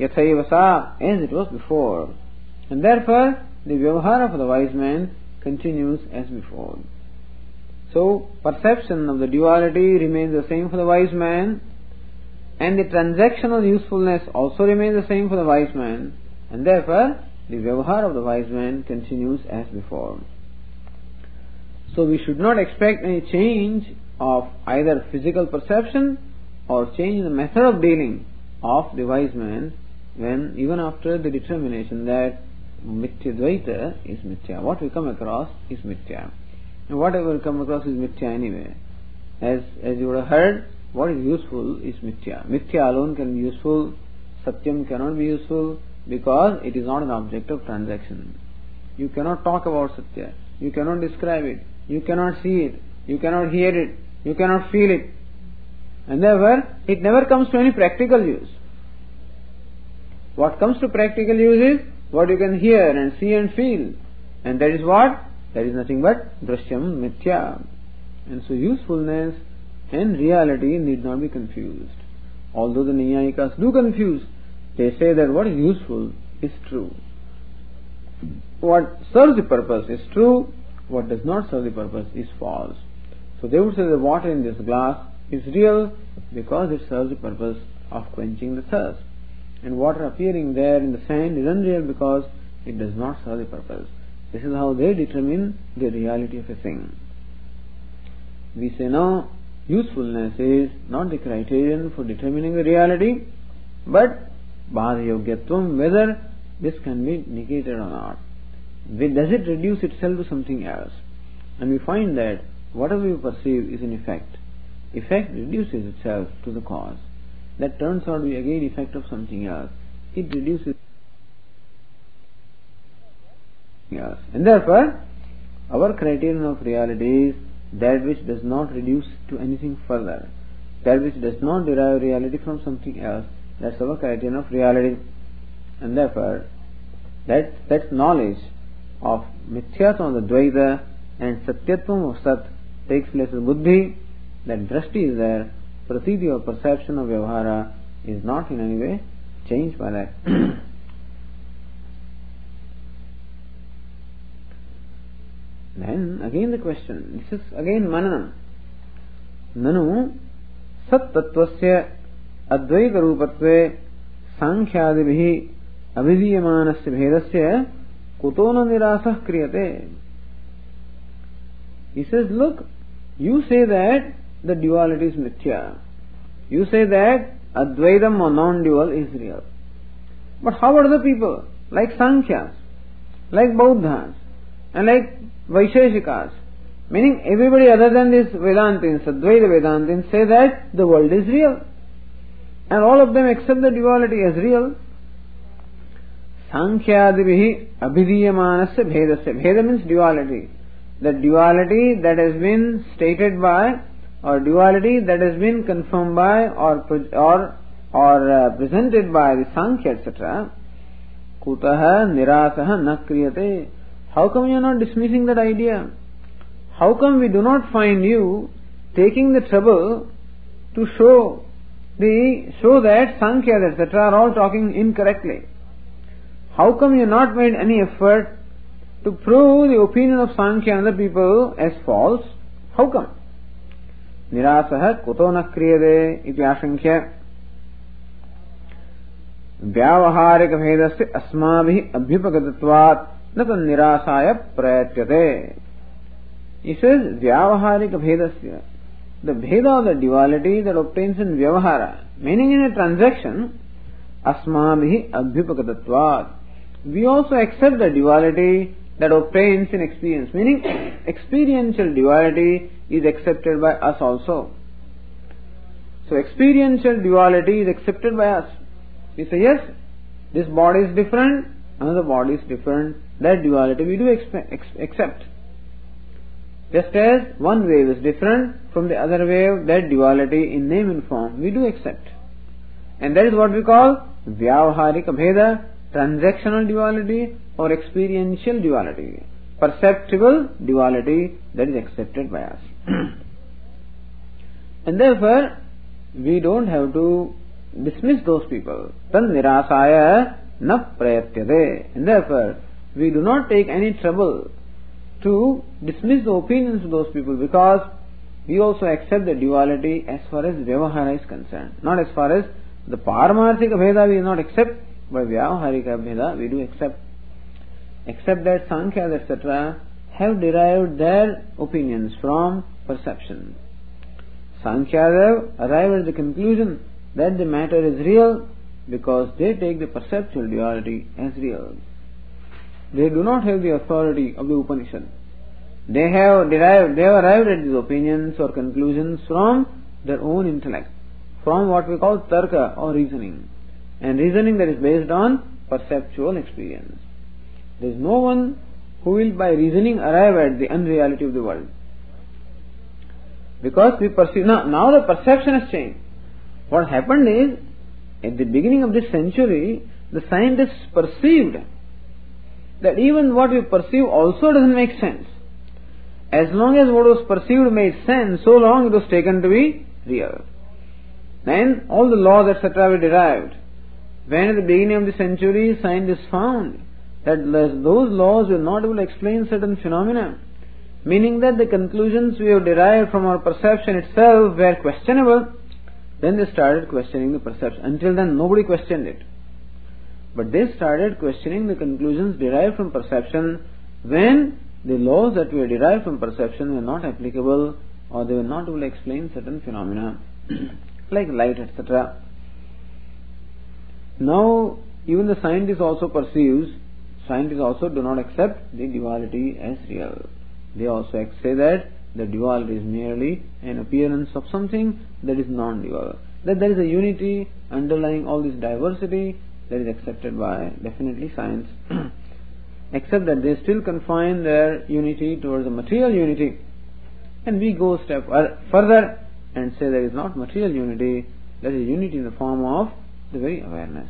yathaiva sa, as it was before. And therefore, the vyavahara of the wise man continues as before. So, perception of the duality remains the same for the wise man, and the transactional usefulness also remains the same for the wise man, and therefore, the vyavahara of the wise man continues as before. So, we should not expect any change of either physical perception or change in the method of dealing of the wise man, when even after the determination that Mithya Dvaita is Mithya. What we come across is Mithya. And whatever we come across is Mithya anyway. As, as you would have heard, what is useful is Mithya. Mithya alone can be useful, Satyam cannot be useful, because it is not an object of transaction. You cannot talk about Satya, you cannot describe it, you cannot see it, you cannot hear it, you cannot feel it. And therefore, it never comes to any practical use. What comes to practical use is what you can hear and see and feel. And that is what? That is nothing but Drashyam Mithya. And so usefulness and reality need not be confused. Although the Naiyayikas do confuse, they say that what is useful is true. What serves the purpose is true, what does not serve the purpose is false. So they would say the water in this glass is real because it serves the purpose of quenching the thirst. And water appearing there in the sand is unreal because it does not serve the purpose. This is how they determine the reality of a thing. We say no, usefulness is not the criterion for determining the reality, but Bhadayogyatvam, whether this can be negated or not. Does it reduce itself to something else? And we find that whatever we perceive is an effect. Effect reduces itself to the cause. That turns out to be again effect of something else. It reduces else. And therefore, our criterion of reality is that which does not reduce to anything further. That which does not derive reality from something else. That's our criterion of reality. And therefore, that, that knowledge of Mithyatvam of the Dvaita and Satyatvam of Sat takes place in Buddhi. That drashti is there. Pratiti or perception of Vyavahara is not in any way changed by that. Then again the question, this is again Mananam. Nanu Sat Tattvasya Advaita Rupatve Sankhyaadibihi Abhidiyamanasya Bhedasya Kutona Nirasah Kriyate. He says, look, you say that the duality is mithya. You say that Advaitam or non-dual is real. But how are the people? Like Sankhyas, like Bauddhas, and like Vaisheshikas, meaning everybody other than these Vedantins, Advaita Vedantins, say that the world is real. And all of them accept the duality as real. Sankhyaadibihi abhidiyamanasya bhedasya. Bheda means duality. The duality that has been stated by, or duality that has been confirmed by, or or or uh, presented by the Sankhya, et cetera. Kutaha nirasaha na kriyate. How come you are not dismissing that idea? How come we do not find you taking the trouble to show the show that Sankhya, et cetera, are all talking incorrectly? How come you have not made any effort to prove the opinion of Sankhya and other people as false? How come? Nirasaha kuto na kriyade iti ashankhya vyavaharika bhedasya asmabhi abhyupagatvatvat na tan nirasaya prayatyate. He says vyavaharika bhedasya, the bheda of the duality that obtains in vyavahara, meaning in a transaction, asmabhi abhyupagatvatvat. We also accept the duality that obtains in experience, meaning experiential duality is accepted by us also. So experiential duality is accepted by us. We say, yes, this body is different, another body is different. That duality we do expe- ex- accept. Just as one wave is different from the other wave, that duality in name and form we do accept. And that is what we call vyavaharika bheda, transactional duality or experiential duality, perceptible duality that is accepted by us. And therefore, we don't have to dismiss those people. Tad nirasaya na prayatyate. And therefore, we do not take any trouble to dismiss the opinions of those people, because we also accept the duality as far as Vyavahara is concerned. Not as far as the Paramarthika Bheda we do not accept, but Vyavaharika Bheda we do accept. Except that Sankhyas et cetera have derived their opinions from perception. Sankhyadev arrive at the conclusion that the matter is real because they take the perceptual duality as real. They do not have the authority of the Upanishad. They have derived, they have arrived at these opinions or conclusions from their own intellect, from what we call tarka or reasoning, and reasoning that is based on perceptual experience. There is no one who will by reasoning arrive at the unreality of the world. Because we perceive, now, now the perception has changed. What happened is, at the beginning of this century, the scientists perceived that even what we perceive also doesn't make sense. As long as what was perceived made sense, so long it was taken to be real. Then all the laws et cetera were derived. When at the beginning of the century scientists found that those laws were not able to explain certain phenomena, meaning that the conclusions we have derived from our perception itself were questionable, then they started questioning the perception. Until then nobody questioned it. But they started questioning the conclusions derived from perception when the laws that were derived from perception were not applicable, or they were not able to explain certain phenomena like light, et cetera. Now even the scientist also perceives, scientists also do not accept the duality as real. They also say that the duality is merely an appearance of something that is non-dual. That there is a unity underlying all this diversity that is accepted by definitely science. Except that they still confine their unity towards a material unity. And we go a step further and say there is not material unity, there is unity in the form of the very awareness.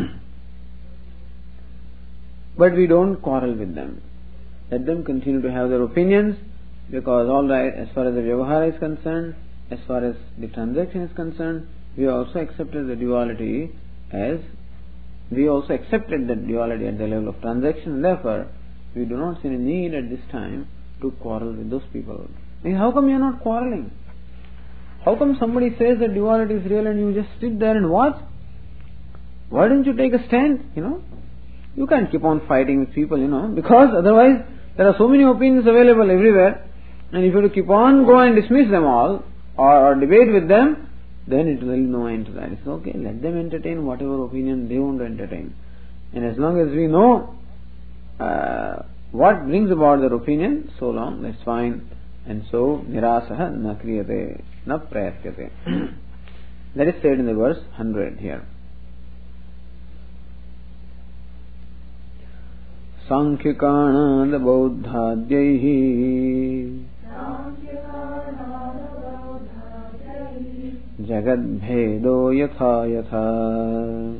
But we don't quarrel with them. Let them continue to have their opinions, because all right, as far as the Vyavahara is concerned, as far as the transaction is concerned, we also accepted the duality as, we also accepted that duality at the level of transaction, and therefore we do not see any need at this time to quarrel with those people. I mean, how come you are not quarreling? How come somebody says that duality is real and you just sit there and watch? Why don't you take a stand, you know? You can't keep on fighting with people, you know, because otherwise there are so many opinions available everywhere, and if you have to keep on go and dismiss them all, or, or debate with them, then it will no end to that. It's okay, let them entertain whatever opinion they want to entertain. And as long as we know uh, what brings about their opinion, so long, that's fine. And so, nirasaha na kriyate, na prayatyate. That is said in the verse one hundred here. Sankhyakanad bauddhadyaihi Jagadbhedo yatha yatha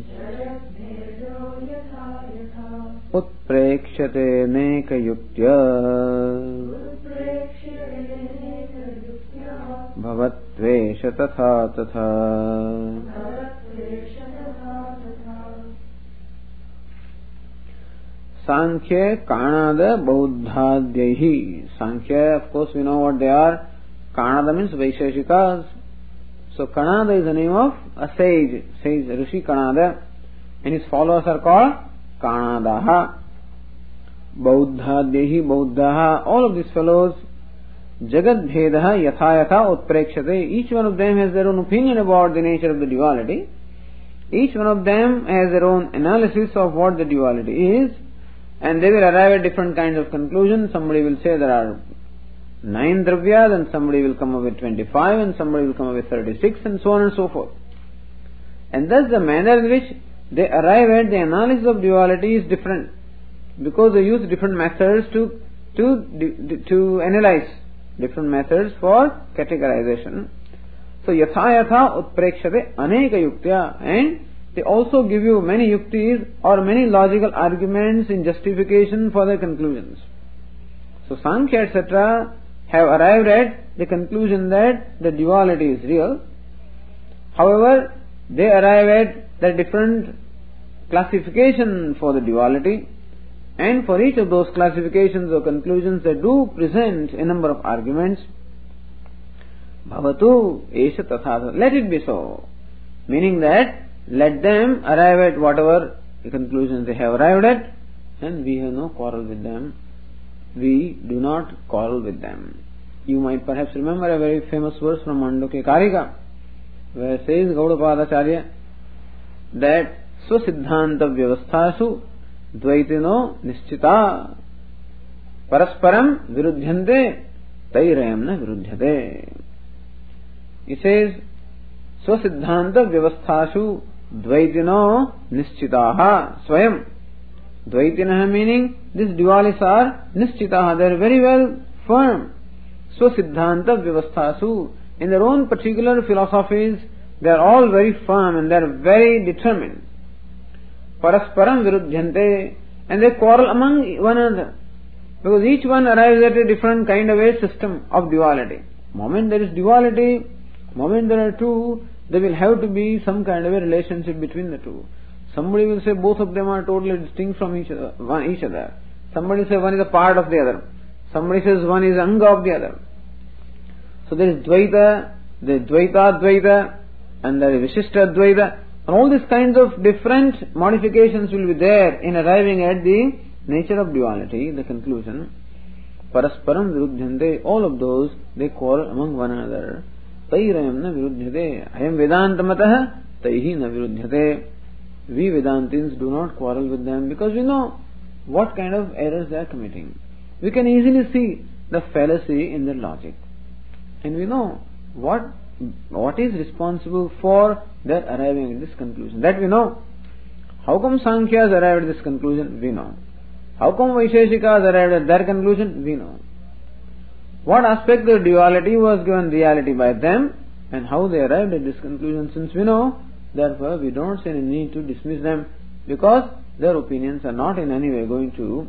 Utprekshate neka yuktya Bhavatvesha tatha tatha. Sankhya Kanada Bauddhadyahi. Sankhya, of course we know what they are. Kanada means Vaisheshikas. So Kanada is the name of a sage, sage Rishi Kanada, and his followers are called Kanadaha. Bauddhadyahi, Bauddhaha, all of these fellows, Jagat Bhedaha Yatha Yatha Utprekshate. Each one of them has their own opinion about the nature of the duality. Each one of them has their own analysis of what the duality is, and they will arrive at different kinds of conclusions. Somebody will say there are nine dravyas, and somebody will come up with twenty-five, and somebody will come up with thirty-six, and so on and so forth. And thus the manner in which they arrive at the analysis of duality is different, because they use different methods to to to analyze, different methods for categorization. So yatha yatha utprekshate aneka yuktya, and they also give you many yuktis or many logical arguments in justification for their conclusions. So Sankhya et cetera have arrived at the conclusion that the duality is real. However, they arrive at the different classification for the duality, and for each of those classifications or conclusions they do present a number of arguments. Bhavatu esha tatha, let it be so. Meaning that, let them arrive at whatever conclusions they have arrived at, and we have no quarrel with them. We do not quarrel with them. You might perhaps remember a very famous verse from Mandukya Karika, where says Gaudapadacharya that Swasiddhanta Vyavasthasu Dvaitino Nischita Parasparam Virudhyante Tairayam na Virudhyate. He says Swasiddhanta Vyavasthasu Dvaitino Nischitaha Swayam. Dvaitinaha meaning these dualists are Nischitaha, they are very well firm. Swasiddhanta Vyavasthasu, in their own particular philosophies, they are all very firm and they are very determined. Parasparam Virudhyante, and they quarrel among one another, because each one arrives at a different kind of a system of duality. Moment there is duality, moment there are two, there will have to be some kind of a relationship between the two. Somebody will say both of them are totally distinct from each other. One, each other. Somebody say one is a part of the other. Somebody says one is anga of the other. So there is Dvaita, there is Dvaita Dvaita, and there is Vishishta Dvaita. And all these kinds of different modifications will be there in arriving at the nature of duality, the conclusion. Parasparam Virudhyante, all of those, they quarrel among one another. Tairayam na Virudhyate, Ayam Vedantamataha, Taihi na Virudhyate. We Vedantins do not quarrel with them because we know what kind of errors they are committing. We can easily see the fallacy in their logic. And we know what what is responsible for their arriving at this conclusion. That we know. How come Sankhyas arrived at this conclusion? We know. How come Vaisheshikas arrived at their conclusion? We know. What aspect of duality was given reality by them and how they arrived at this conclusion, since we know, therefore we don't see any need to dismiss them, because their opinions are not in any way going to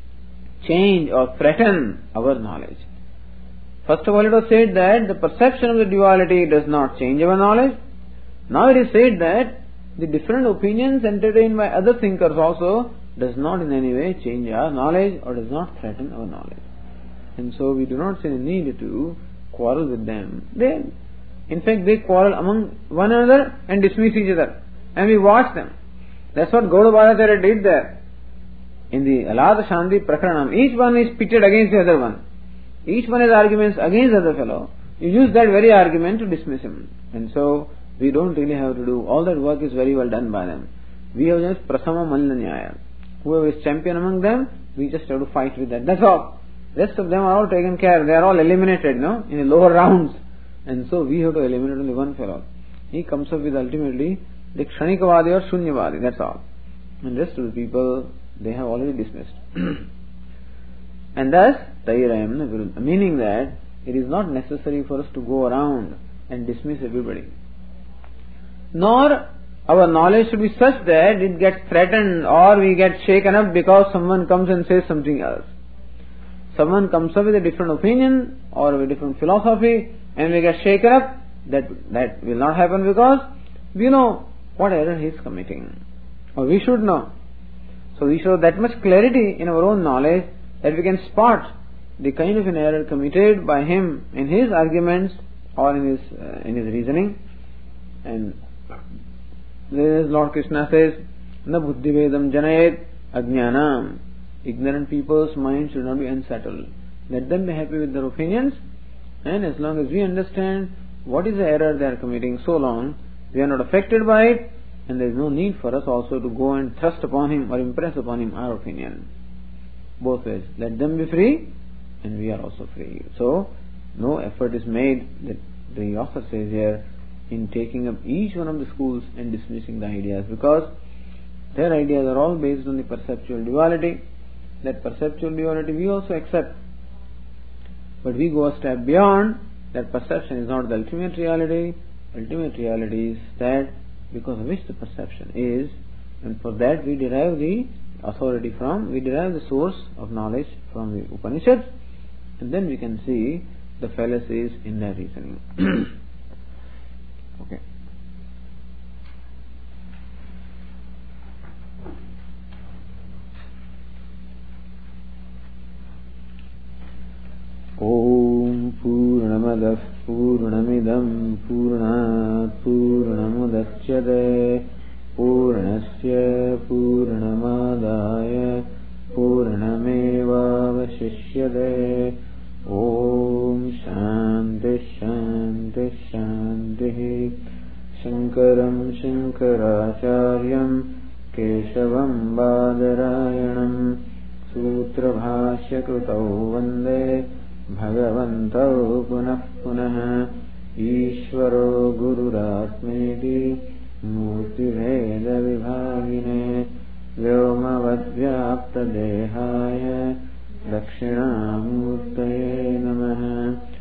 change or threaten our knowledge. First of all, it was said that the perception of the duality does not change our knowledge. Now it is said that the different opinions entertained by other thinkers also does not in any way change our knowledge or does not threaten our knowledge. And so we do not see any need to quarrel with them. They, in fact, they quarrel among one another and dismiss each other. And we watch them. That's what Gaudapadacharya did there. In the Alada Shanti Prakaranam, each one is pitted against the other one. Each one has arguments against the other fellow. You use that very argument to dismiss him. And so, we don't really have to do. All that work is very well done by them. We have just Prasama Mallanyaya. Whoever is champion among them, we just have to fight with that. That's all. Rest of them are all taken care. They are all eliminated, no? In the lower rounds. And so, we have to eliminate only one fellow. He comes up with ultimately the Kshanikavadi or Shunyavadi. That's all. And rest of the people, they have already dismissed. And thus, Tairayam na Virudha, meaning that it is not necessary for us to go around and dismiss everybody. Nor our knowledge should be such that it gets threatened or we get shaken up because someone comes and says something else. Someone comes up with a different opinion or a different philosophy and we get shaken up, that, that will not happen because we know what error he is committing. Or we should know. So we should have that much clarity in our own knowledge that we can spot the kind of an error committed by him in his arguments or in his uh, in his reasoning. And as Lord Krishna says, "Na buddhivedam janayet ajnanam." Ignorant people's minds should not be unsettled. Let them be happy with their opinions, and as long as we understand what is the error they are committing, so long we are not affected by it, and there is no need for us also to go and thrust upon him or impress upon him our opinion. Both ways. Let them be free, and we are also free. So, no effort is made, that the author says here, in taking up each one of the schools and dismissing the ideas, because their ideas are all based on the perceptual duality. That perceptual duality we also accept. But we go a step beyond. That perception is not the ultimate reality. Ultimate reality is that because of which the perception is, and for that we derive the authority from, we derive the source of knowledge from the Upanishads, and then we can see the fallacies in their reasoning. Okay. पूर्णमदः पूर्णमिदं पूर्णात् पूर्णमुदच्यते पूर्णस्य पूर्णमादाय पूर्णमेवावशिष्यते। ओम शांति शांति शांतिः। शंकरं शंकराचार्यं केशवं बादरायणं सूत्रभाष्यकृतौ वन्दे भगवन्तौ पुनः पुनः। ईश्वरो गुरुरात्मेति मूर्तिभेदविभागिने व्योमवद्व्याप्तदेहाय दक्षिणामूर्तये नमः।